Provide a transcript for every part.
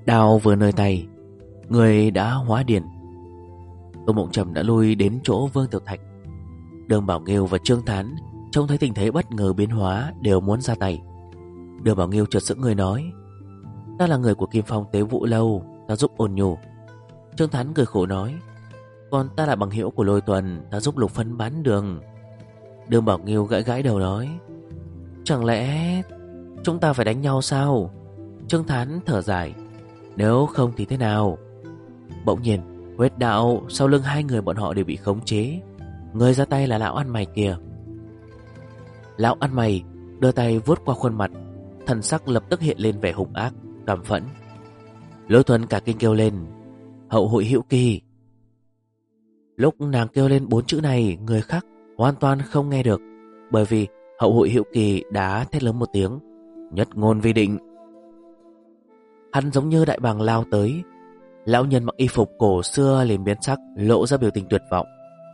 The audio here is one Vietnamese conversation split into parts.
Đao vừa nơi tay, người đã hóa điên. Tô Mộng Trầm đã lui đến chỗ Vương Tiểu Thạch. Đường Bảo Nghiêu và Trương Thán trông thấy tình thế bất ngờ biến hóa đều muốn ra tay. Đường Bảo Nghiêu chợt sững người nói: "Ta là người của Kim Phong Tế Vũ Lâu, ta giúp Ôn Nhu." Trương Thán cười khổ nói: "Còn ta là bằng hữu của Lôi Tuần, ta giúp Lục Phân bán đường." Đường Bảo Nghiêu gãi gãi đầu nói: "Chẳng lẽ chúng ta phải đánh nhau sao?" Trương Thán thở dài: "Nếu không thì thế nào?" Bỗng nhiên huyết đạo sau lưng hai người bọn họ đều bị khống chế. Người ra tay là lão ăn mày kia. Lão ăn mày đưa tay vuốt qua khuôn mặt, thần sắc lập tức hiện lên vẻ hung ác, căm phẫn. Lôi Thuần cả kinh kêu lên: "Hậu hội hữu kỳ!" Lúc nàng kêu lên 4 chữ này, người khác hoàn toàn không nghe được, bởi vì hậu hội hữu kỳ đã thét lớn một tiếng: "Nhất ngôn vi định!" Hắn giống như đại bàng lao tới. Lão nhân mặc y phục cổ xưa liền biến sắc, lộ ra biểu tình tuyệt vọng.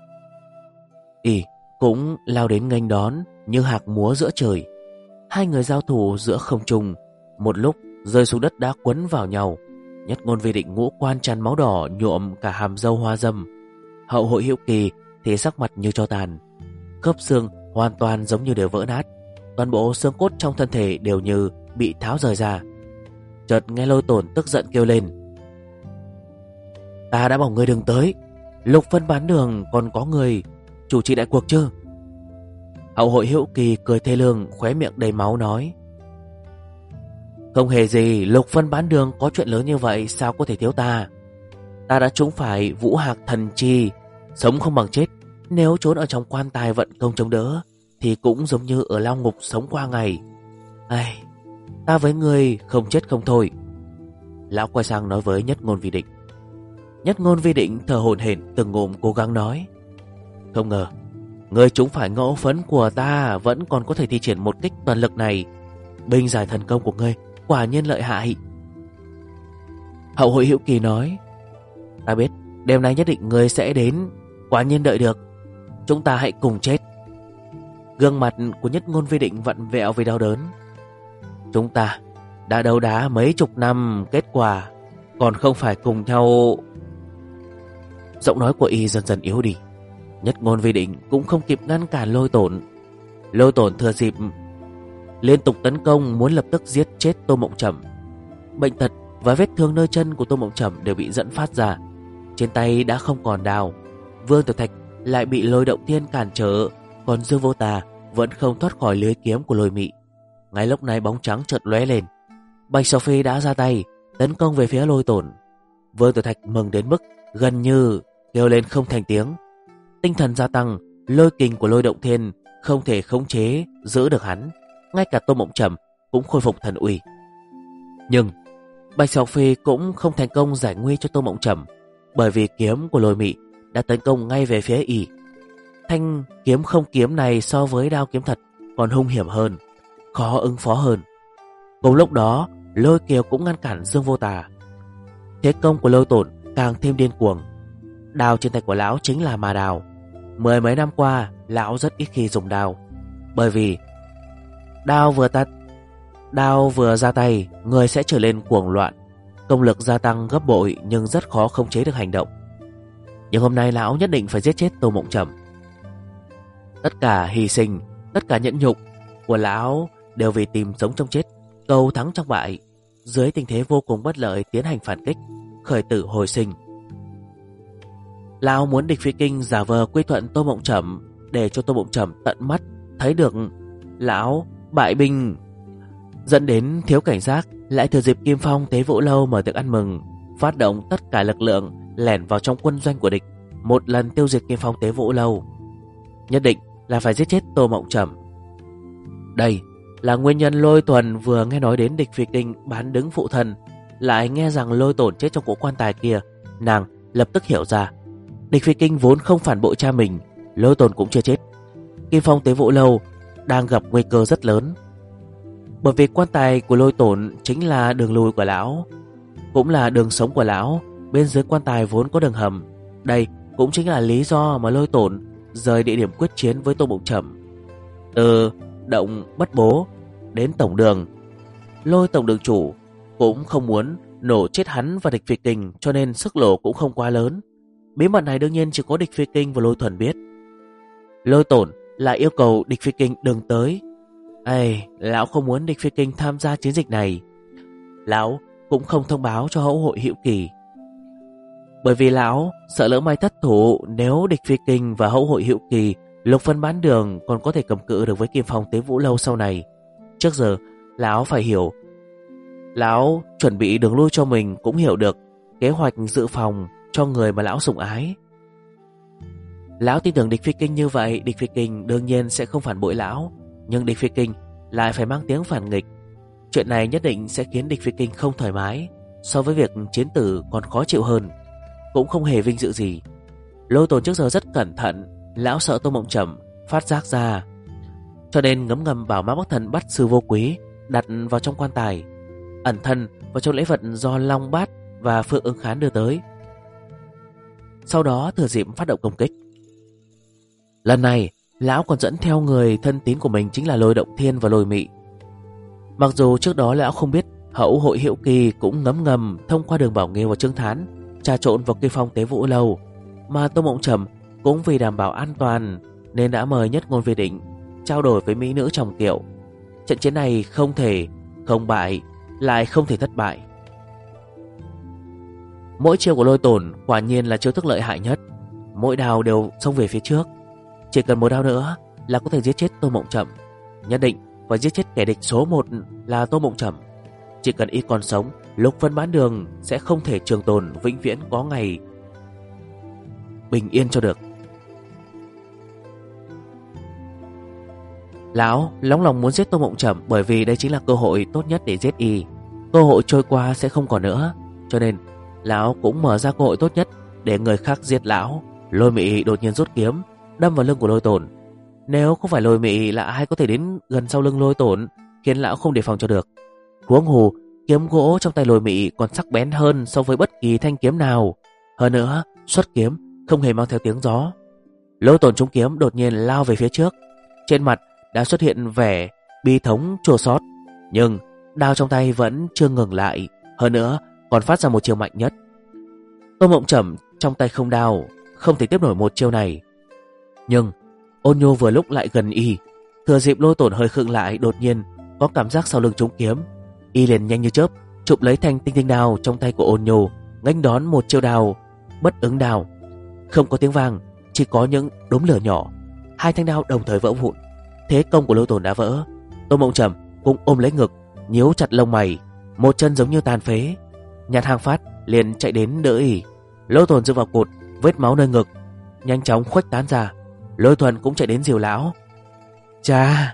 Y cũng lao đến nghênh đón như hạc múa giữa trời. Hai người giao thủ giữa không trung, một lúc rơi xuống đất đã quấn vào nhau. Nhất ngôn vi định ngũ quan tràn máu đỏ nhuộm cả hàm râu hoa dâm. Hậu hội hữu kỳ thì sắc mặt như tro tàn, khớp xương hoàn toàn giống như đều vỡ nát, toàn bộ xương cốt trong thân thể đều như bị tháo rời ra. Chợt nghe Lôi Tổn tức giận kêu lên: "Ta đã bảo ngươi đừng tới, Lục Phân bán đường còn có người chủ trì đại cuộc chứ?" Hậu hội hữu kỳ cười thê lương, khóe miệng đầy máu nói: "Không hề gì, Lục Phân bán đường có chuyện lớn như vậy sao có thể thiếu ta? Ta đã trúng phải Vũ Hạc thần chi, sống không bằng chết. Nếu trốn ở trong quan tài vận công chống đỡ thì cũng giống như ở lao ngục sống qua ngày. Ai, ta với ngươi không chết không thôi." Lão quay sang nói với Nhất ngôn vi định. Nhất ngôn vi định thở hổn hển từng ngụm cố gắng nói: "Không ngờ ngươi trúng phải ngẫu phấn của ta vẫn còn có thể thi triển một kích toàn lực này. Binh giải thần công của ngươi quả nhiên lợi hại." Hậu hội hữu kỳ nói: "Ta biết đêm nay nhất định ngươi sẽ đến, quả nhiên đợi được. Chúng ta hãy cùng chết." Gương mặt của Nhất ngôn vi định vặn vẹo vì đau đớn. "Chúng ta đã đấu đá mấy chục năm, kết quả còn không phải cùng nhau." Giọng nói của y dần dần yếu đi. Nhất ngôn vi định cũng không kịp ngăn cản Lôi Tổn. Lôi Tổn thừa dịp liên tục tấn công, muốn lập tức giết chết Tô Mộng Trầm. Bệnh tật và vết thương nơi chân của Tô Mộng Trầm đều bị dẫn phát ra. Trên tay đã không còn đao. Vương Tiểu Thạch lại bị Lôi Động Thiên cản trở, còn Dương Vô Tà vẫn không thoát khỏi lưới kiếm của Lôi Mị. Ngay lúc này bóng trắng chợt lóe lên. Bạch Sầu Phi đã ra tay tấn công về phía Lôi Tổn. Vương Tiểu Thạch mừng đến mức gần như kêu lên không thành tiếng. Tinh thần gia tăng, lôi kình của Lôi Động Thiên không thể khống chế giữ được hắn. Ngay cả Tô Mộng Trầm cũng khôi phục thần uy. Nhưng Bạch Sầu Phi cũng không thành công giải nguy cho Tô Mộng Trầm, bởi vì kiếm của Lôi Mị đã tấn công ngay về phía y. Thanh kiếm không kiếm này so với đao kiếm thật còn hung hiểm hơn, khó ứng phó hơn. Cùng lúc đó, Lôi Kiều cũng ngăn cản Dương Vô Tà. Thế công của Lôi Tổn càng thêm điên cuồng. Đao trên tay của lão chính là ma đao. 10 mấy năm qua, lão rất ít khi dùng đao, bởi vì đao vừa ra tay, người sẽ trở lên cuồng loạn, công lực gia tăng gấp bội nhưng rất khó khống chế được hành động. Nhưng hôm nay lão nhất định phải giết chết Tô Mộng Trầm. Tất cả hy sinh, tất cả nhẫn nhục của lão đều vì tìm sống trong chết, cầu thắng trong bại. Dưới tình thế vô cùng bất lợi tiến hành phản kích, khởi tử hồi sinh. Lão muốn Địch Phi Kinh giả vờ quy thuận Tô Mộng Trầm, để cho Tô Mộng Trầm tận mắt thấy được lão bại binh, dẫn đến thiếu cảnh giác, lại thừa dịp Kim Phong Tế Vũ Lâu mở tiệc ăn mừng, phát động tất cả lực lượng lẻn vào trong quân doanh của địch, một lần tiêu diệt Kim Phong Tế Vũ Lâu. Nhất định là phải giết chết Tô Mộng Trầm. Đây là nguyên nhân Lôi Tuần vừa nghe nói đến Địch Phi Kinh bán đứng phụ thân, lại nghe rằng Lôi Tổn chết trong cỗ quan tài kia, nàng lập tức hiểu ra Địch Phi Kinh vốn không phản bội cha mình, Lôi Tổn cũng chưa chết. Kim Phong Tế Vũ Lâu đang gặp nguy cơ rất lớn, bởi vì quan tài của Lôi Tổn chính là đường lui của lão, cũng là đường sống của lão. Bên dưới quan tài vốn có đường hầm. Đây cũng chính là lý do mà Lôi Tổn rời địa điểm quyết chiến với Tô Mộng Trầm. Từ động Bất Bố đến tổng đường, Lôi tổng đường chủ cũng không muốn nổ chết hắn và địch Phi Kinh, cho nên sức nổ cũng không quá lớn. Bí mật này đương nhiên chỉ có địch Phi Kinh và Lôi Thuần biết. Lôi Tổn lại yêu cầu địch Phi Kinh đừng tới. Lão không muốn địch Phi Kinh tham gia chiến dịch này. Lão cũng không thông báo cho Hậu Hội Hữu Kỳ, bởi vì lão sợ lỡ may thất thủ. Nếu địch Phi Kinh và Hậu Hội Hữu Kỳ, Lục Vân Bán Đường còn có thể cầm cự được với Kim Phong Tế Vũ Lâu sau này. Trước giờ lão phải hiểu, lão chuẩn bị đường lui cho mình, cũng hiểu được kế hoạch dự phòng cho người mà lão sủng ái. Lão tin tưởng địch Phi Kinh như vậy, địch Phi Kinh đương nhiên sẽ không phản bội lão. Nhưng địch Phi Kinh lại phải mang tiếng phản nghịch. Chuyện này nhất định sẽ khiến địch Phi Kinh không thoải mái, so với việc chiến tử còn khó chịu hơn, cũng không hề vinh dự gì. Lôi Tồn trước giờ rất cẩn thận, lão sợ Tô Mộng Trầm phát giác ra, cho nên ngấm ngầm bảo Mã Bắc Thần bắt Sư Vô Quý đặt vào trong quan tài, ẩn thân vào trong lễ vật do Long Bát và Phượng Ứng Khán đưa tới. Sau đó thừa dịp phát động công kích. Lần này lão còn dẫn theo người thân tín của mình, chính là Lôi Động Thiên và Lôi Mị. Mặc dù trước đó lão không biết Hậu Hội Hữu Kỳ cũng ngấm ngầm thông qua Đường Bảo Nghiêu và Trương Thán trà trộn vào Kim Phong Tế Vũ Lâu, mà Tô Mộng Trầm cũng vì đảm bảo an toàn nên đã mời Nhất Ngôn Vi Định trao đổi với mỹ nữ trong kiệu. Trận chiến này không thể không bại, lại không thể thất bại. Mỗi chiêu của Lôi Tổn quả nhiên là chiêu thức lợi hại nhất, mỗi đao đều xông về phía trước. Chỉ cần một đao nữa là có thể giết chết Tô Mộng Trầm. Nhất định phải giết chết kẻ địch số 1 là Tô Mộng Trầm. Chỉ cần y còn sống, Lục Vân Bán Đường sẽ không thể trường tồn, vĩnh viễn có ngày bình yên cho được. Lão nóng lòng muốn giết Tô Mộng Trầm, bởi vì đây chính là cơ hội tốt nhất để giết y. Cơ hội trôi qua sẽ không còn nữa, cho nên lão cũng mở ra cơ hội tốt nhất để người khác giết lão. Lôi Mị đột nhiên rút kiếm đâm vào lưng của Lôi Tổn. Nếu không phải Lôi Mị là ai có thể đến gần sau lưng Lôi Tổn, khiến lão không đề phòng cho được. Huống hồ kiếm gỗ trong tay Lôi Mị còn sắc bén hơn so với bất kỳ thanh kiếm nào. Hơn nữa xuất kiếm không hề mang theo tiếng gió. Lôi Tổn trúng kiếm đột nhiên lao về phía trước, trên mặt đã xuất hiện vẻ bi thống chua xót, nhưng đao trong tay vẫn chưa ngừng lại, hơn nữa còn phát ra một chiêu mạnh nhất. Tô Mộng Trầm trong tay không đao, không thể tiếp nổi một chiêu này. Nhưng Ôn Nhu vừa lúc lại gần y, thừa dịp Lôi Tổn hơi khựng lại, đột nhiên có cảm giác sau lưng trúng kiếm, y liền nhanh như chớp chụp lấy thanh tinh tinh đao trong tay của Ôn Nhu, nghênh đón một chiêu đao bất ứng đao. Không có tiếng vang, chỉ có những đốm lửa nhỏ, hai thanh đao đồng thời vỡ vụn. Thế công của Lôi Tổn đã vỡ. Tô Mộng Trầm cũng ôm lấy ngực, nhíu chặt lông mày, một chân giống như tàn phế. Nhạt Hàng Phát liền chạy đến đỡ y. Lôi Tổn dựa vào cột, vết máu nơi ngực nhanh chóng khuếch tán ra. Lôi Thuần cũng chạy đến dìu lão. Cha!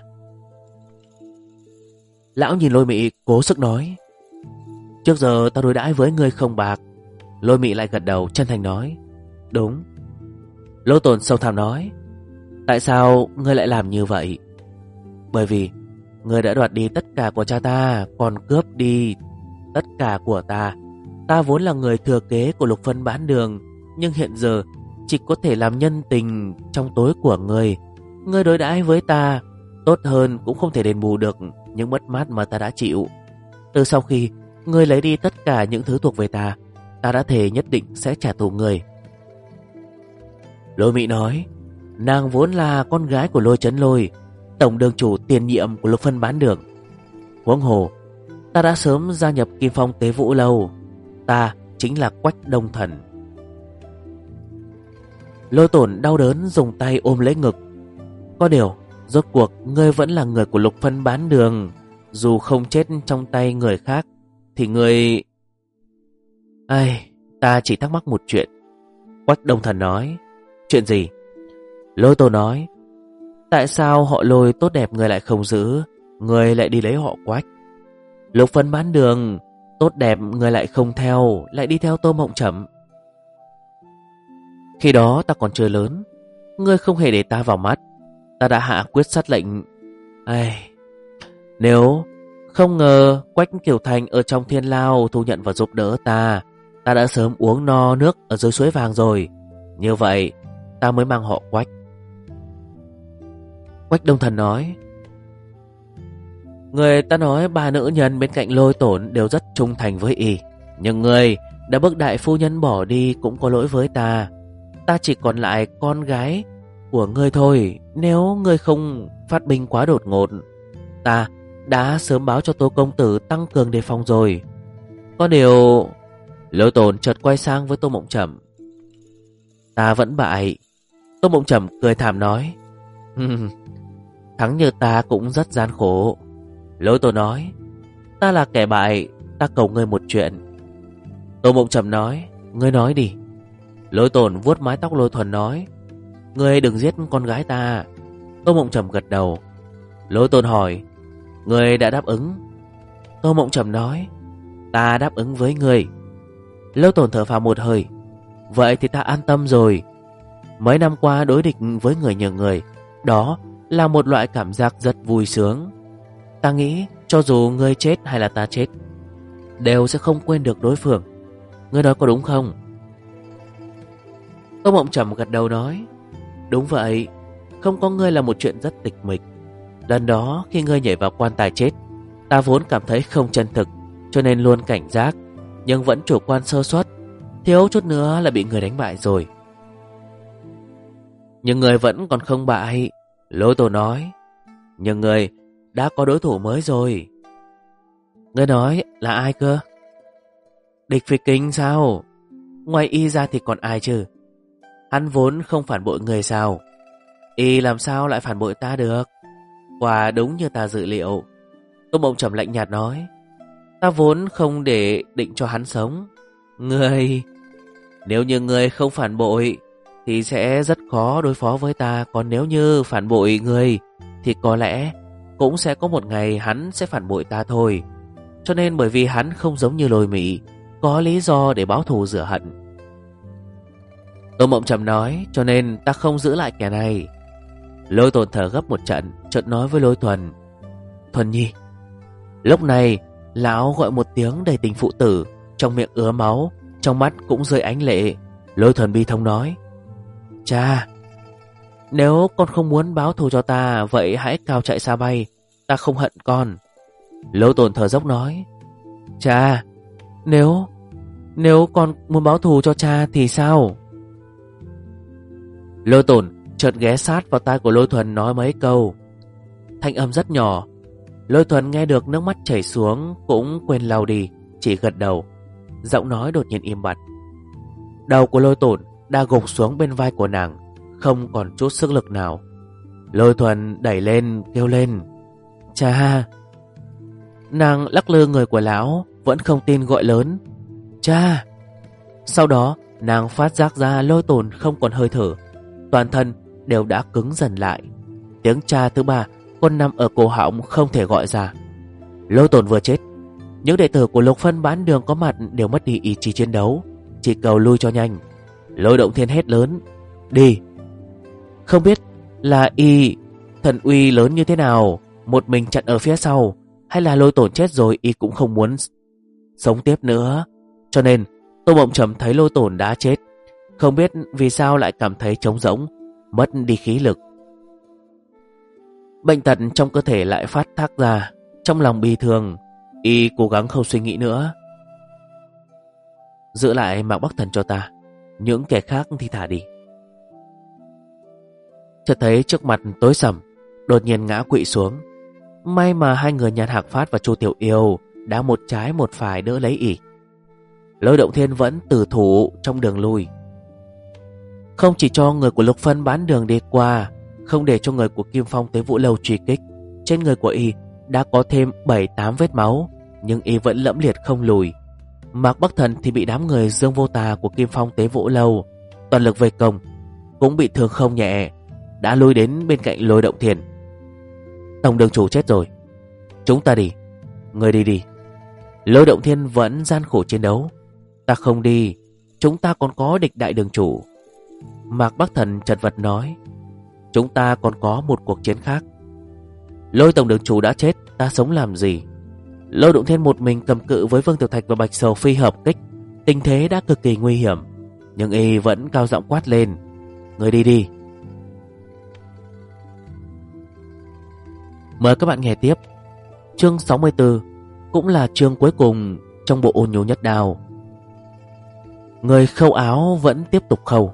Lão nhìn Lôi Mị cố sức nói, trước giờ tao đối đãi với ngươi không bạc. Lôi Mị lại gật đầu chân thành nói, đúng. Lôi Tổn sâu thẳm nói, tại sao ngươi lại làm như vậy? Bởi vì ngươi đã đoạt đi tất cả của cha ta, còn cướp đi tất cả của ta. Ta vốn là người thừa kế của Lục Vân Bán Đường, nhưng hiện giờ chỉ có thể làm nhân tình trong tối của ngươi. Ngươi đối đãi với ta tốt hơn cũng không thể đền bù được những mất mát mà ta đã chịu. Từ sau khi ngươi lấy đi tất cả những thứ thuộc về ta, ta đã thề nhất định sẽ trả thù ngươi. Lôi Mị nói, nàng vốn là con gái của Lôi Chấn Lôi, tổng đường chủ tiền nhiệm của Lục Vân Bán Đường. Huống hồ ta đã sớm gia nhập Kim Phong Tế Vũ Lâu, ta chính là Quách Đông Thần. Lôi Tổn đau đớn dùng tay ôm lấy ngực. Có điều rốt cuộc ngươi vẫn là người của Lục Vân Bán Đường, dù không chết trong tay người khác thì ngươi... Ta chỉ thắc mắc một chuyện. Quách Đông Thần nói. Chuyện gì? Lôi Tổn nói, tại sao họ Lôi tốt đẹp ngươi lại không giữ, ngươi lại đi lấy họ Quách? Lục Vân Bán Đường tốt đẹp ngươi lại không theo, lại đi theo Tô Mộng Trầm. Khi đó ta còn chưa lớn, ngươi không hề để ta vào mắt. Ta đã hạ quyết sát lệnh. Nếu không ngờ Quách Kiều Thành ở trong Thiên Lao thu nhận và giúp đỡ ta, ta đã sớm uống no nước ở dưới suối vàng rồi. Như vậy ta mới mang họ Quách. Quách Đông Thần nói, người ta nói ba nữ nhân bên cạnh Lôi Tổn đều rất trung thành với y. Nhưng ngươi đã bức đại phu nhân bỏ đi cũng có lỗi với ta. Ta chỉ còn lại con gái của ngươi thôi. Nếu ngươi không phát binh quá đột ngột, ta đã sớm báo cho Tô công tử tăng cường đề phòng rồi. Có điều... Lôi Tồn chợt quay sang với Tô Mộng Trầm. Ta vẫn bại. Tô Mộng Trầm cười thảm nói. Thắng như ta cũng rất gian khổ. Lôi Tồn nói. Ta là kẻ bại, ta cầu ngươi một chuyện. Tô Mộng Trầm nói. Ngươi nói đi. Lôi Tồn vuốt mái tóc Lôi Thuần nói. Ngươi đừng giết con gái ta. Tô Mộng Trầm gật đầu. Lôi Tồn hỏi. Ngươi đã đáp ứng? Tô Mộng Trầm nói. Ta đáp ứng với ngươi. Lôi Tồn thở phào một hơi. Vậy thì ta an tâm rồi. Mấy năm qua đối địch với người nhờ người, đó là một loại cảm giác rất vui sướng. Ta nghĩ cho dù ngươi chết hay là ta chết, đều sẽ không quên được đối phương. Ngươi nói có đúng không? Tô Mộng Trầm gật đầu nói. Đúng vậy. Không có ngươi là một chuyện rất tịch mịch. Lần đó khi ngươi nhảy vào quan tài chết, ta vốn cảm thấy không chân thực, cho nên luôn cảnh giác, nhưng vẫn chủ quan sơ suất, thiếu chút nữa là bị người đánh bại rồi. Nhưng người vẫn còn không bại. Lôi Tổ nói. Nhưng người đã có đối thủ mới rồi. Ngươi nói là ai cơ? Địch Phi Kinh sao? Ngoài y ra thì còn ai chứ? Hắn vốn không phản bội người sao? Y làm sao lại phản bội ta được? Quả đúng như ta dự liệu. Tô Mộng Trầm lạnh nhạt nói. Ta vốn không để định cho hắn sống. Ngươi... Nếu như ngươi không phản bội thì sẽ rất khó đối phó với ta. Còn nếu như phản bội ngươi thì có lẽ cũng sẽ có một ngày hắn sẽ phản bội ta thôi. Cho nên bởi vì hắn không giống như Lôi Mị, có lý do để báo thù rửa hận. Tô Mộng Trầm nói. Cho nên ta không giữ lại kẻ này. Lôi Tồn thở gấp một trận, chợt nói với Lôi Thuần. Thuần nhi. Lúc này lão gọi một tiếng đầy tình phụ tử, trong miệng ứa máu, trong mắt cũng rơi ánh lệ. Lôi Thuần bi thống nói. Cha, nếu con không muốn báo thù cho ta, vậy hãy cao chạy xa bay. Ta không hận con. Lôi Tồn thở dốc nói. Cha, nếu con muốn báo thù cho cha thì sao? Lôi Tồn chợt ghé sát vào tai của Lôi Thuần nói mấy câu. Thanh âm rất nhỏ. Lôi Thuần nghe được nước mắt chảy xuống, cũng quên lau đi, chỉ gật đầu. Giọng nói đột nhiên im bặt. Đầu của Lôi Tồn đã gục xuống bên vai của nàng, không còn chút sức lực nào. Lôi Thuần đẩy lên kêu lên. Cha. Nàng lắc lư người của lão, vẫn không tin gọi lớn. Cha. Sau đó nàng phát giác ra Lôi Tồn không còn hơi thở, toàn thân đều đã cứng dần lại. Tiếng cha thứ ba còn nằm ở cổ họng không thể gọi ra. Lôi Tồn vừa chết, những đệ tử của Lục Phân Bán Đường có mặt đều mất đi ý chí chiến đấu, chỉ cầu lui cho nhanh. Lôi Động Thiên hét lớn. Đi. Không biết là y thần uy lớn như thế nào, một mình chặn ở phía sau, hay là Lôi Tồn chết rồi y cũng không muốn sống tiếp nữa. Cho nên Tô Mộng Trầm thấy Lôi Tồn đã chết, không biết vì sao lại cảm thấy trống rỗng, mất đi khí lực. Bệnh tật trong cơ thể lại phát thác ra. Trong lòng bi thương, y cố gắng không suy nghĩ nữa. Giữ lại Mạc Bắc Thần cho ta, những kẻ khác thì thả đi. Chợt thấy trước mặt tối sầm, đột nhiên ngã quỵ xuống. May mà hai người Nhan Hạc Phát và Chu Tiểu Yêu đã một trái một phải đỡ lấy ỉ. Lôi Động Thiên vẫn tử thủ trong đường lui, không chỉ cho người của Lục Phân Bán Đường đi qua, không để cho người của Kim Phong tới Vũ Lâu truy kích. Trên người của y đã có thêm 7-8 vết máu, nhưng y vẫn lẫm liệt không lùi. Mạc Bắc Thần thì bị đám người Dương Vô Tà của Kim Phong tới Vũ Lâu toàn lực vây công, cũng bị thương không nhẹ, đã lui đến bên cạnh Lôi Động Thiên. Tổng đường chủ chết rồi, chúng ta đi. Người đi đi. Lôi Động Thiên vẫn gian khổ chiến đấu. Ta không đi, chúng ta còn có địch đại đường chủ. Mạc Bắc Thần chật vật nói. Chúng ta còn có một cuộc chiến khác. Lôi tổng đường chủ đã chết, ta sống làm gì? Lôi Động Thiên một mình cầm cự với Vương Tiểu Thạch và Bạch Sầu Phi hợp kích, tình thế đã cực kỳ nguy hiểm, nhưng y vẫn cao giọng quát lên. Người đi đi. Mời các bạn nghe tiếp chương 64, cũng là chương cuối cùng trong bộ Ôn Nhu Nhất Đao. Người khâu áo vẫn tiếp tục khâu.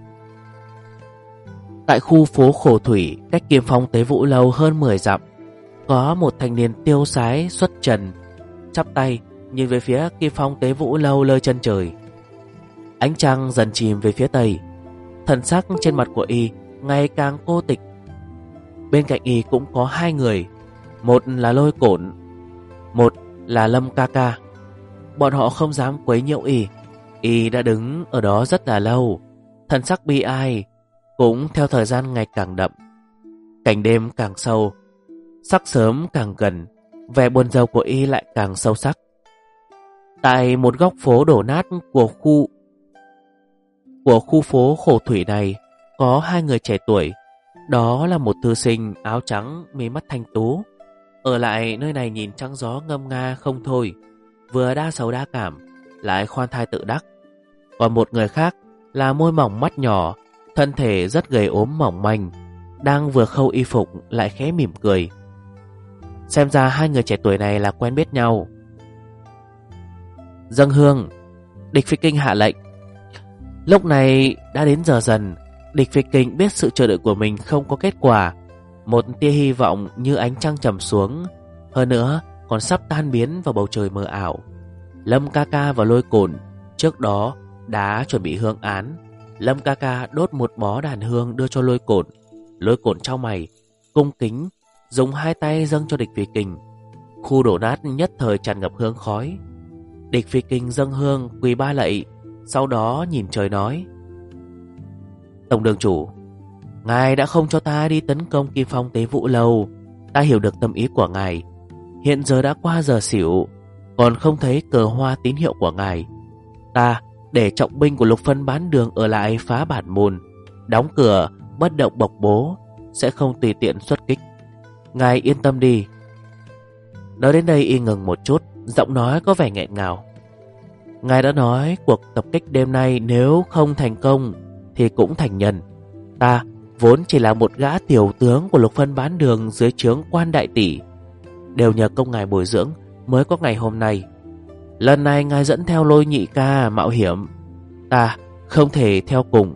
Tại khu phố Khổ Thủy, cách Kim Phong Tế Vũ Lâu hơn 10 dặm, có một thanh niên tiêu sái xuất trần, chắp tay nhìn về phía Kim Phong Tế Vũ Lâu nơi chân trời. Ánh trăng dần chìm về phía tây, thần sắc trên mặt của y ngày càng cô tịch. Bên cạnh y cũng có hai người, một là Lôi Cổn, một là Lâm ca ca. Bọn họ không dám quấy nhiễu y. Y đã đứng ở đó rất là lâu, thần sắc bi ai cũng theo thời gian ngày càng đậm. Cảnh đêm càng sâu, sắc sớm càng gần, vẻ buồn rầu của y lại càng sâu sắc. Tại một góc phố đổ nát của khu phố Khổ Thủy này, có hai người trẻ tuổi. Đó là một thư sinh áo trắng, mí mắt thanh tú, ở lại nơi này nhìn trăng gió ngâm nga không thôi, vừa đa sầu đa cảm, lại khoan thai tự đắc. Còn một người khác là môi mỏng mắt nhỏ, thân thể rất gầy ốm mỏng manh, đang vừa khâu y phục lại khẽ mỉm cười. Xem ra hai người trẻ tuổi này là quen biết nhau. Dâng hương, Địch Phi Kinh hạ lệnh. Lúc này đã đến giờ dần. Địch Phi Kinh biết sự chờ đợi của mình không có kết quả, một tia hy vọng như ánh trăng trầm xuống, hơn nữa còn sắp tan biến vào bầu trời mờ ảo. Lâm ca ca và Lôi Cổn trước đó đã chuẩn bị hương án. Lâm ca ca đốt một bó đàn hương đưa cho Lôi Cổn. Lôi Cổn chau mày, cung kính dùng hai tay dâng cho Địch Phi Kinh. Khu đổ nát nhất thời tràn ngập hương khói. Địch Phi Kinh dâng hương quỳ ba lạy, sau đó nhìn trời nói: Tổng đường chủ, ngài đã không cho ta đi tấn công Kim Phong Tế Vũ Lâu. Ta hiểu được tâm ý của ngài. Hiện giờ đã qua giờ xỉu, còn không thấy cờ hoa tín hiệu của ngài. Ta để trọng binh của Lục Phân Bán Đường ở lại phá bản môn, đóng cửa, bất động bộc bố, sẽ không tùy tiện xuất kích. Ngài yên tâm đi. Nói đến đây y ngừng một chút, giọng nói có vẻ nghẹn ngào. Ngài đã nói cuộc tập kích đêm nay nếu không thành công thì cũng thành nhân. Ta vốn chỉ là một gã tiểu tướng của Lục Phân Bán Đường dưới trướng Quan đại tỷ, đều nhờ công ngài bồi dưỡng mới có ngày hôm nay. Lần này ngài dẫn theo Lôi nhị ca mạo hiểm, ta không thể theo cùng.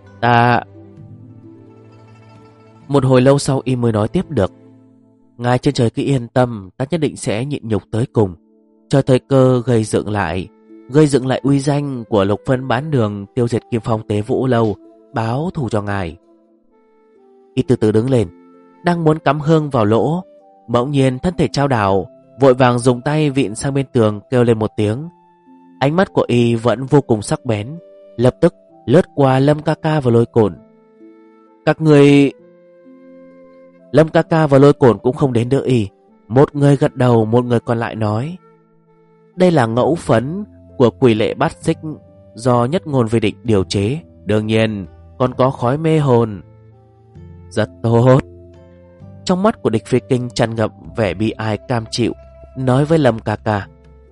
Một hồi lâu sau y mới nói tiếp được: Ngài trên trời cứ yên tâm, ta nhất định sẽ nhịn nhục tới cùng, cho thời cơ gây dựng lại uy danh của Lục Phân Bán Đường, tiêu diệt Kim Phong Tế Vũ Lâu, báo thù cho ngài. Y từ từ đứng lên, đang muốn cắm hương vào lỗ, bỗng nhiên thân thể chao đảo, vội vàng dùng tay vịn sang bên tường, kêu lên một tiếng. Ánh mắt của y vẫn vô cùng sắc bén, lập tức lướt qua Lâm ca ca và Lôi Cổn. Các người... Lâm ca ca và Lôi Cổn cũng không đến đỡ y. Một người gật đầu, một người còn lại nói: Đây là ngẫu phấn của Quỷ Lệ Bát Xích do Nhất Ngôn Về Định điều chế, đương nhiên còn có khói mê hồn. Rất tốt. Trong mắt của Địch Phi Kinh tràn ngập vẻ bi ai cam chịu, nói với Lâm ca ca: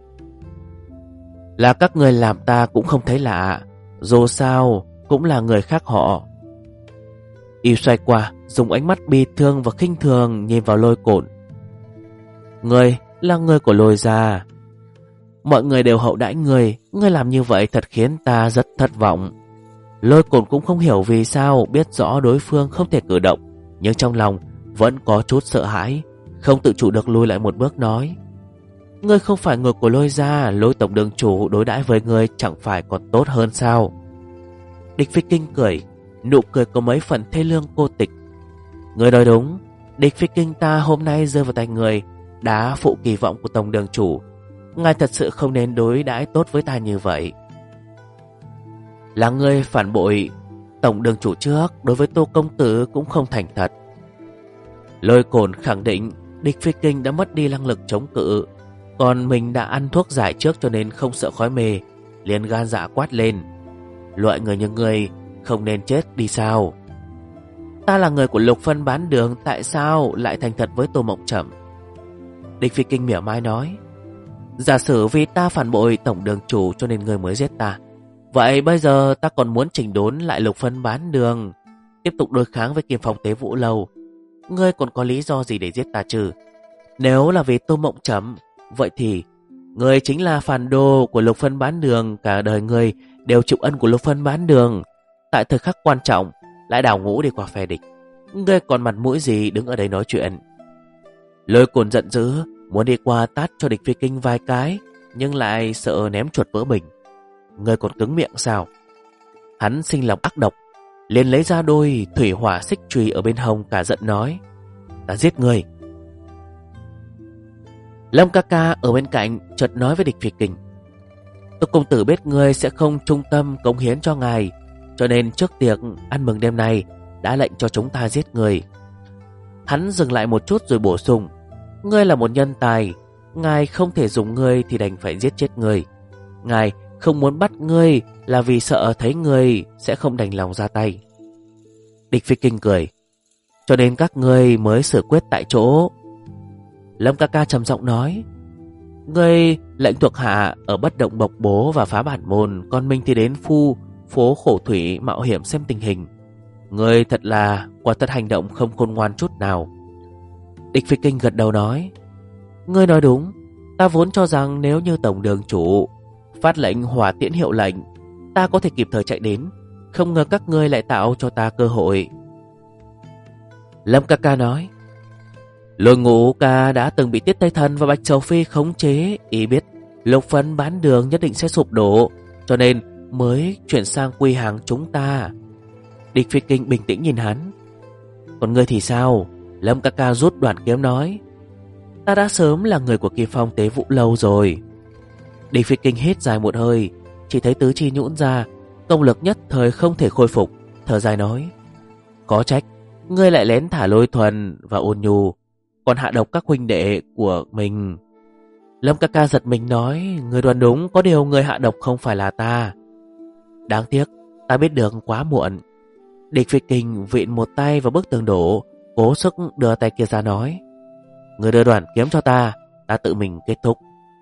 Là các người làm ta cũng không thấy lạ, dù sao cũng là người khác họ. Y xoay qua, dùng ánh mắt bi thương và khinh thường nhìn vào Lôi Cổn. Ngươi là người của Lôi gia, mọi người đều hậu đãi ngươi làm như vậy thật khiến ta rất thất vọng. Lôi Cổn cũng không hiểu vì sao, biết rõ đối phương không thể cử động, nhưng trong lòng vẫn có chút sợ hãi, không tự chủ được lùi lại một bước nói: Ngươi không phải người của Lôi gia, Lôi tổng đường chủ đối đãi với ngươi chẳng phải còn tốt hơn sao? Địch Phi Kinh cười, nụ cười có mấy phần thê lương cô tịch. Ngươi nói đúng, Địch Phi Kinh ta hôm nay rơi vào tay người, đã phụ kỳ vọng của tổng đường chủ. Ngài thật sự không nên đối đãi tốt với ta như vậy. Là ngươi phản bội tổng đường chủ trước, đối với Tô công tử cũng không thành thật. Lôi Cổn khẳng định Địch Phi Kinh đã mất đi năng lực chống cự, còn mình đã ăn thuốc giải trước cho nên không sợ khói mê, liền gan dạ quát lên: Loại người như ngươi không nên chết đi sao? Ta là người của Lục Phân Bán Đường, tại sao lại thành thật với Tô Mộng Trầm? Địch Phi Kinh mỉa mai nói: Giả sử vì ta phản bội tổng đường chủ cho nên ngươi mới giết ta, vậy bây giờ ta còn muốn chỉnh đốn lại Lục Phân Bán Đường, tiếp tục đối kháng với Kim Phong Tế Vũ Lâu, ngươi còn có lý do gì để giết ta chứ? Nếu là vì Tô Mộng Trầm, vậy thì ngươi chính là phản đồ của Lục Phân Bán Đường, cả đời ngươi đều chịu ân của Lục Phân Bán Đường, tại thời khắc quan trọng lại đào ngũ đi qua phe địch. Ngươi còn mặt mũi gì đứng ở đây nói chuyện? Lôi Cổn giận dữ, muốn đi qua tát cho địch phi kinh vài cái, nhưng lại sợ ném chuột vỡ bình. Ngươi còn cứng miệng sao? Hắn sinh lòng ác độc, liền lấy ra đôi thủy hỏa xích chùy ở bên hông, cả giận nói: ta giết ngươi. Lâm ca ca ở bên cạnh chợt nói với địch phi kinh: Tô công tử biết ngươi sẽ không trung tâm cống hiến cho ngài, cho nên trước tiệc ăn mừng đêm nay đã lệnh cho chúng ta giết người. Hắn dừng lại một chút rồi bổ sung: ngươi là một nhân tài, ngài không thể dùng ngươi thì đành phải giết chết ngươi. Ngài không muốn bắt ngươi là vì sợ thấy ngươi sẽ không đành lòng ra tay. Địch phi kinh cười: cho nên các ngươi mới xử quyết tại chỗ. Lâm ca ca trầm giọng nói: ngươi lệnh thuộc hạ ở bất động bộc bố và phá bản môn, còn mình thì đến phố khổ thủy mạo hiểm xem tình hình. Ngươi thật là quả thật hành động không khôn ngoan chút nào. Địch phi kinh gật đầu nói: ngươi nói đúng, ta vốn cho rằng nếu như tổng đường chủ phát lệnh hỏa tiễn hiệu lệnh, ta có thể kịp thời chạy đến, không ngờ các ngươi lại tạo cho ta cơ hội. Lâm ca ca nói: Lôi Ngũ ca đã từng bị Tiết Tây Thần và Bạch Sầu Phi khống chế, ý biết Lục Phân Bán Đường nhất định sẽ sụp đổ, cho nên mới chuyển sang quy hàng chúng ta. Địch phi kinh bình tĩnh nhìn hắn: còn ngươi thì sao? Lâm ca ca rút đoạn kiếm nói: ta đã sớm là người của Kỳ Phong Tế Vũ lâu rồi. Địch phi kinh hít dài một hơi, chỉ thấy tứ chi nhũn ra, công lực nhất thời không thể khôi phục, thở dài nói: có trách ngươi lại lén thả Lôi Thuần và Ôn Nhu, còn hạ độc các huynh đệ của mình. Lâm ca ca giật mình nói: người đoán đúng, có điều người hạ độc không phải là ta. Đáng tiếc ta biết được quá muộn. Địch phi kinh vịn một tay vào bức tường đổ, cố sức đưa tay kia ra nói: người đưa đoạn kiếm cho ta, ta tự mình kết thúc.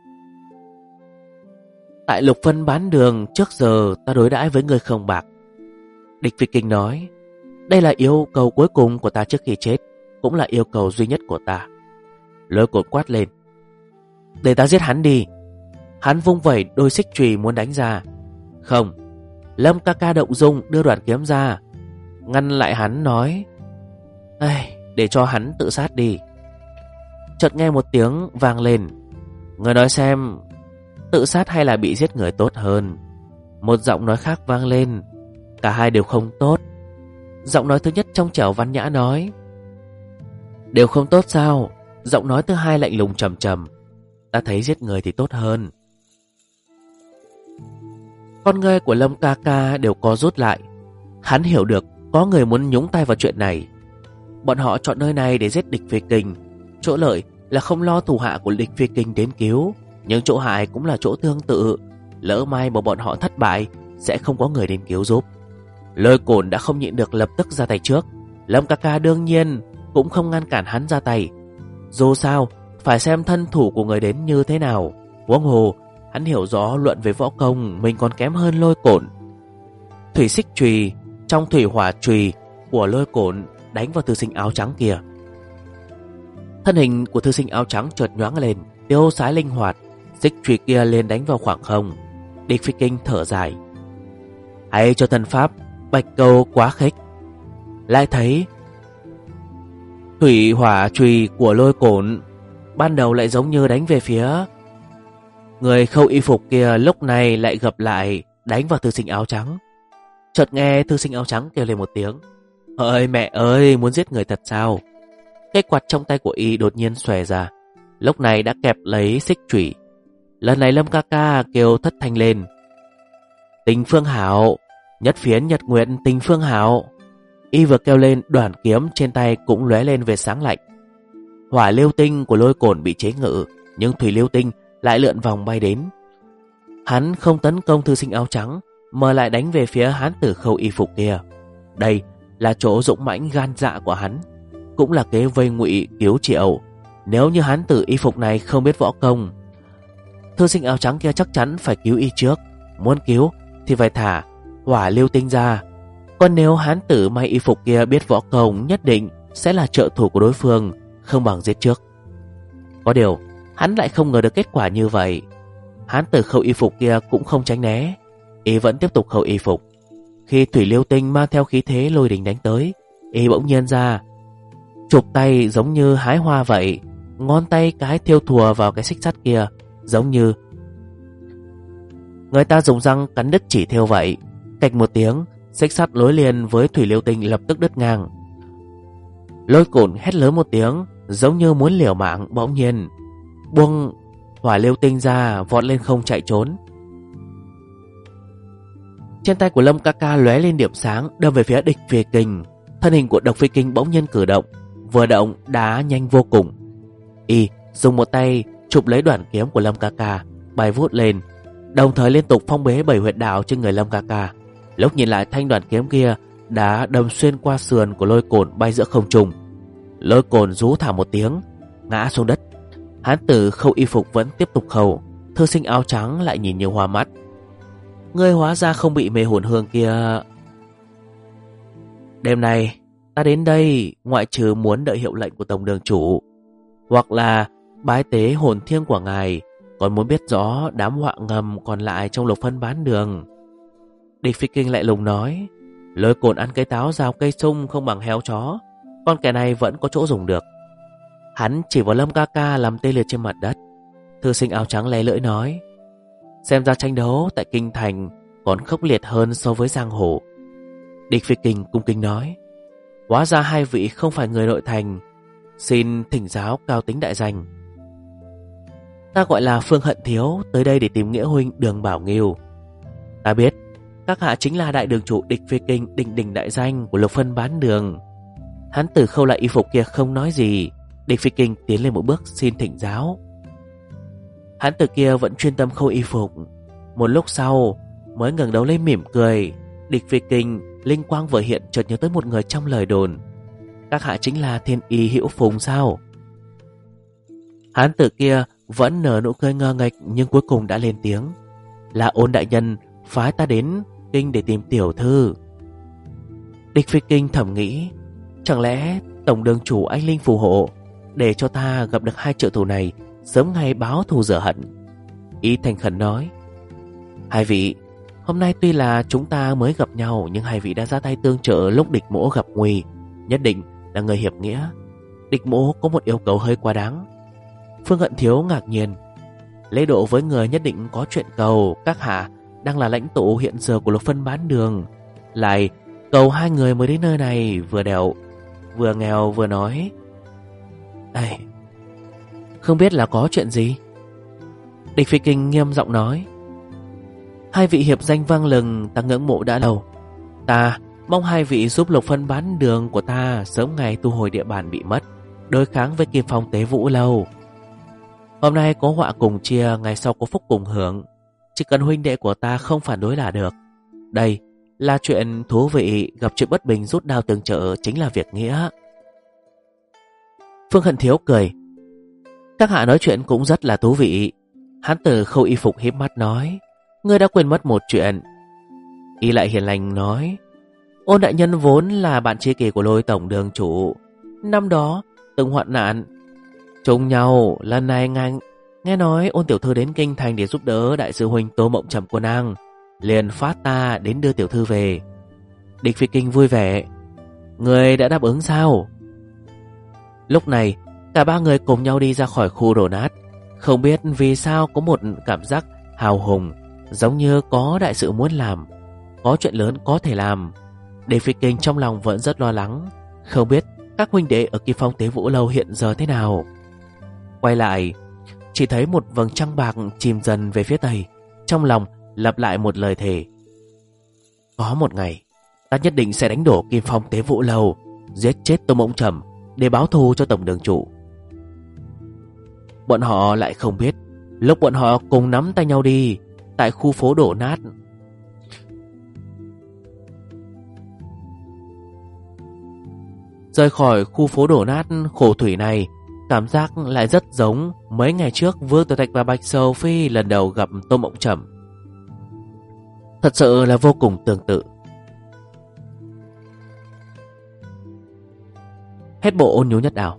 Tại Lục Phân Bán Đường trước giờ ta đối đãi với người không bạc. Địch phi kinh nói: đây là yêu cầu cuối cùng của ta trước khi chết, cũng là yêu cầu duy nhất của ta. Lôi Cổn quát lên: để ta giết hắn đi. Hắn vung vẩy đôi xích chùy muốn đánh ra. Không. Lâm ca ca động dung đưa đoạn kiếm ra, ngăn lại hắn nói: để cho hắn tự sát đi. Chợt nghe một tiếng vang lên: người nói xem, tự sát hay là bị giết người tốt hơn? Một giọng nói khác vang lên: cả hai đều không tốt. Giọng nói thứ nhất trong trẻo văn nhã nói: đều không tốt sao? Giọng nói thứ hai lạnh lùng trầm trầm: ta thấy giết người thì tốt hơn. Con ngươi của Lâm ca ca đều co rút lại. Hắn hiểu được có người muốn nhúng tay vào chuyện này. Bọn họ chọn nơi này để giết địch phi kinh, chỗ lợi là không lo thủ hạ của địch phi kinh đến cứu, nhưng chỗ hại cũng là chỗ tương tự. Lỡ mai mà bọn họ thất bại, sẽ không có người đến cứu giúp. Lôi Cổn đã không nhịn được lập tức ra tay trước. Lâm ca ca đương nhiên cũng không ngăn cản hắn ra tay. Dù sao phải xem thân thủ của người đến như thế nào. Huống hồ hắn hiểu rõ luận về võ công mình còn kém hơn Lôi Cổn. Thủy xích chùy trong thủy hỏa chùy của Lôi Cổn đánh vào thư sinh áo trắng kia. Thân hình của thư sinh áo trắng chợt nhoáng lên, tiêu sái linh hoạt, xích chùy kia liền đánh vào khoảng không. Địch phi kinh thở dài: hãy cho thần pháp Bạch Câu quá khích. Lại thấy thủy hỏa chùy của Lôi Cổn ban đầu lại giống như đánh về phía người khâu y phục kia, lúc này lại gập lại đánh vào thư sinh áo trắng. Chợt nghe thư sinh áo trắng kêu lên một tiếng: ơi mẹ ơi, muốn giết người thật sao? Cái quạt trong tay của y đột nhiên xòe ra, lúc này đã kẹp lấy xích chùy. Lần này Lâm ca ca kêu thất thanh lên: Tình Phương Hảo, nhất phiến nhật nguyện Tình Phương Hảo. Y vừa kêu lên, đoạn kiếm trên tay cũng lóe lên về sáng lạnh. Hỏa liêu tinh của Lôi Cổn bị chế ngự, nhưng thủy liêu tinh lại lượn vòng bay đến. Hắn không tấn công thư sinh áo trắng, mà lại đánh về phía hán tử khâu y phục kia. Đây là chỗ dũng mãnh gan dạ của hắn, cũng là kế vây ngụy cứu triệu. Nếu như hán tử y phục này không biết võ công, thư sinh áo trắng kia chắc chắn phải cứu y trước. Muốn cứu thì phải thả hỏa liêu tinh ra. Còn nếu hán tử may y phục kia biết võ công, nhất định sẽ là trợ thủ của đối phương, không bằng giết trước. Có điều hắn lại không ngờ được kết quả như vậy. Hán tử khâu y phục kia cũng không tránh né, Y vẫn tiếp tục khâu y phục. Khi Thủy Liêu Tinh mang theo khí thế lôi đình đánh tới, Y bỗng nhiên ra, chụp tay giống như hái hoa vậy, ngón tay cái thêu thùa vào cái xích sắt kia, giống như người ta dùng răng cắn đứt chỉ thêu vậy. Cạch một tiếng, xích sắt nối liền với Thủy Liêu Tinh lập tức đứt ngang. Lôi Cổn hét lớn một tiếng, giống như muốn liều mạng, bỗng nhiên buông Hỏa Liêu Tinh ra, vọt lên không chạy trốn. Trên tay của Lâm Ca Ca lóe lên điểm sáng, đâm về phía Địch Phi Kinh. Thân hình của Độc Phi Kinh bỗng nhiên cử động, vừa động đá nhanh vô cùng. Y dùng một tay chụp lấy đoạn kiếm của Lâm Ca Ca, bay vút lên, đồng thời liên tục phong bế 7 huyệt đạo trên người Lâm Ca Ca. Lúc nhìn lại, thanh đoạn kiếm kia đã đâm xuyên qua sườn của Lôi Cổn, bay giữa không trung. Lôi Cổn rú thảm một tiếng, ngã xuống đất. Hán tử khâu y phục vẫn tiếp tục khâu. Thư sinh áo trắng lại nhìn như hoa mắt. Ngươi hóa ra không bị mê hồn hương kia. Đêm nay ta đến đây ngoại trừ muốn đợi hiệu lệnh của tổng đường chủ, hoặc là bái tế hồn thiêng của ngài, còn muốn biết rõ đám họa ngầm còn lại trong Lục Phân Bán Đường. Địch Phi Kinh lại lùng nói, Lôi Cổn ăn cây táo rào cây sung không bằng heo chó, con kẻ này vẫn có chỗ dùng được. Hắn chỉ vào Lâm Ca Ca làm tê liệt trên mặt đất. Thư sinh áo trắng lè lưỡi nói, xem ra tranh đấu tại kinh thành còn khốc liệt hơn so với giang hồ. Địch Phi Kinh cung kính nói, hóa ra hai vị không phải người nội thành, xin thỉnh giáo cao tính đại danh. Ta gọi là Phương Hận Thiếu, tới đây để tìm nghĩa huynh Đường Bảo Nghiêu. Ta biết các hạ chính là đại đường chủ Địch Phi Kinh, đỉnh đỉnh đại danh của Lục Phân Bán Đường. Hắn tử khâu lại y phục kia không nói gì. Địch Phi Kinh tiến lên một bước xin thỉnh giáo. Hắn tử kia vẫn chuyên tâm khâu y phục. Một lúc sau mới ngẩng đầu lên mỉm cười. Địch Phi Kinh linh quang vừa hiện, chợt nhớ tới một người trong lời đồn. Các hạ chính là Thiên Y Hữu Phùng sao? Hắn tử kia vẫn nở nụ cười ngơ nghệch, nhưng cuối cùng đã lên tiếng, là Ôn đại nhân phái ta đến kinh để tìm tiểu thư. Địch Phi Kinh thầm nghĩ, chẳng lẽ tổng đường chủ anh linh phù hộ để cho ta gặp được hai trợ thủ này, sớm ngày báo thù rửa hận. Y thành khẩn nói, hai vị, hôm nay tuy là chúng ta mới gặp nhau, nhưng hai vị đã ra tay tương trợ lúc địch mỗ gặp nguy, nhất định là người hiệp nghĩa. Địch mỗ có một yêu cầu hơi quá đáng. Phương Hận Thiếu ngạc nhiên, lễ độ với người nhất định có chuyện cầu. Các hạ đang là lãnh tụ hiện giờ của Lục Phân Bán Đường, lại cầu hai người mới đến nơi này, vừa đèo vừa nghèo vừa nói. Ây, không biết là có chuyện gì? Địch Phi Kinh nghiêm giọng nói, hai vị hiệp danh vang lừng, ta ngưỡng mộ đã lâu. Ta mong hai vị giúp Lục Phân Bán Đường của ta sớm ngày thu hồi địa bàn bị mất, đối kháng với Kim Phong Tế Vũ Lâu. Hôm nay có họa cùng chia, ngày sau có phúc cùng hưởng. Chỉ cần huynh đệ của ta không phản đối là được. Đây là chuyện thú vị, gặp chuyện bất bình rút đao tương trợ chính là việc nghĩa. Phương Hận Thiếu cười, các hạ nói chuyện cũng rất là thú vị. Hán tử khâu y phục híp mắt nói, ngươi đã quên mất một chuyện. Y lại hiền lành nói, Ôn đại nhân vốn là bạn tri kỷ của Lôi tổng đường chủ, năm đó từng hoạn nạn chung nhau. Lần này nghe nói Ôn tiểu thư đến kinh thành để giúp đỡ đại sư huynh Tô Mộng Trầm của nàng, liền phát ta đến đưa tiểu thư về. Địch Phi Kinh vui vẻ, người đã đáp ứng sao? Lúc này cả ba người cùng nhau đi ra khỏi khu đổ nát. Không biết vì sao có một cảm giác hào hùng, giống như có đại sự muốn làm, có chuyện lớn có thể làm. Địch Phi Kinh trong lòng vẫn rất lo lắng, không biết các huynh đệ ở Kim Phong Tế Vũ Lâu hiện giờ thế nào. Quay lại, chỉ thấy một vầng trăng bạc chìm dần về phía tây. Trong lòng lặp lại một lời thề, có một ngày ta nhất định sẽ đánh đổ Kim Phong Tế Vũ Lâu, giết chết Tô Mộng Trầm để báo thù cho tổng đường chủ. Bọn họ lại không biết, lúc bọn họ cùng nắm tay nhau đi tại khu phố đổ nát, rời khỏi khu phố đổ nát khổ thủy này, cảm giác lại rất giống mấy ngày trước Vương Tiểu Thạch và Bạch Sầu Phi lần đầu gặp Tô Mộng Trầm. Thật sự là vô cùng tương tự. Hết bộ Ôn Nhu Nhất Ảo.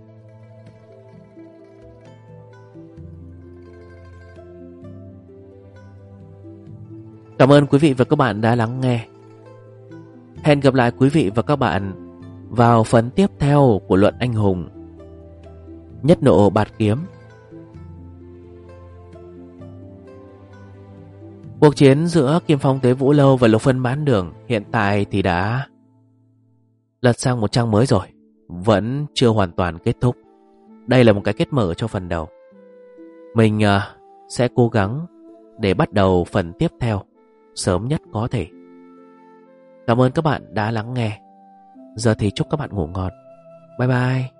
Cảm ơn quý vị và các bạn đã lắng nghe. Hẹn gặp lại quý vị và các bạn vào phần tiếp theo của Luận Anh Hùng Nhất Nộ Bạt Kiếm. Cuộc chiến giữa Kim Phong Tế Vũ Lâu và Lục Phân Bán Đường hiện tại thì đã lật sang một trang mới rồi, vẫn chưa hoàn toàn kết thúc. Đây là một cái kết mở cho phần đầu. Mình sẽ cố gắng để bắt đầu phần tiếp theo sớm nhất có thể. Cảm ơn các bạn đã lắng nghe. Giờ thì chúc các bạn ngủ ngon. Bye bye.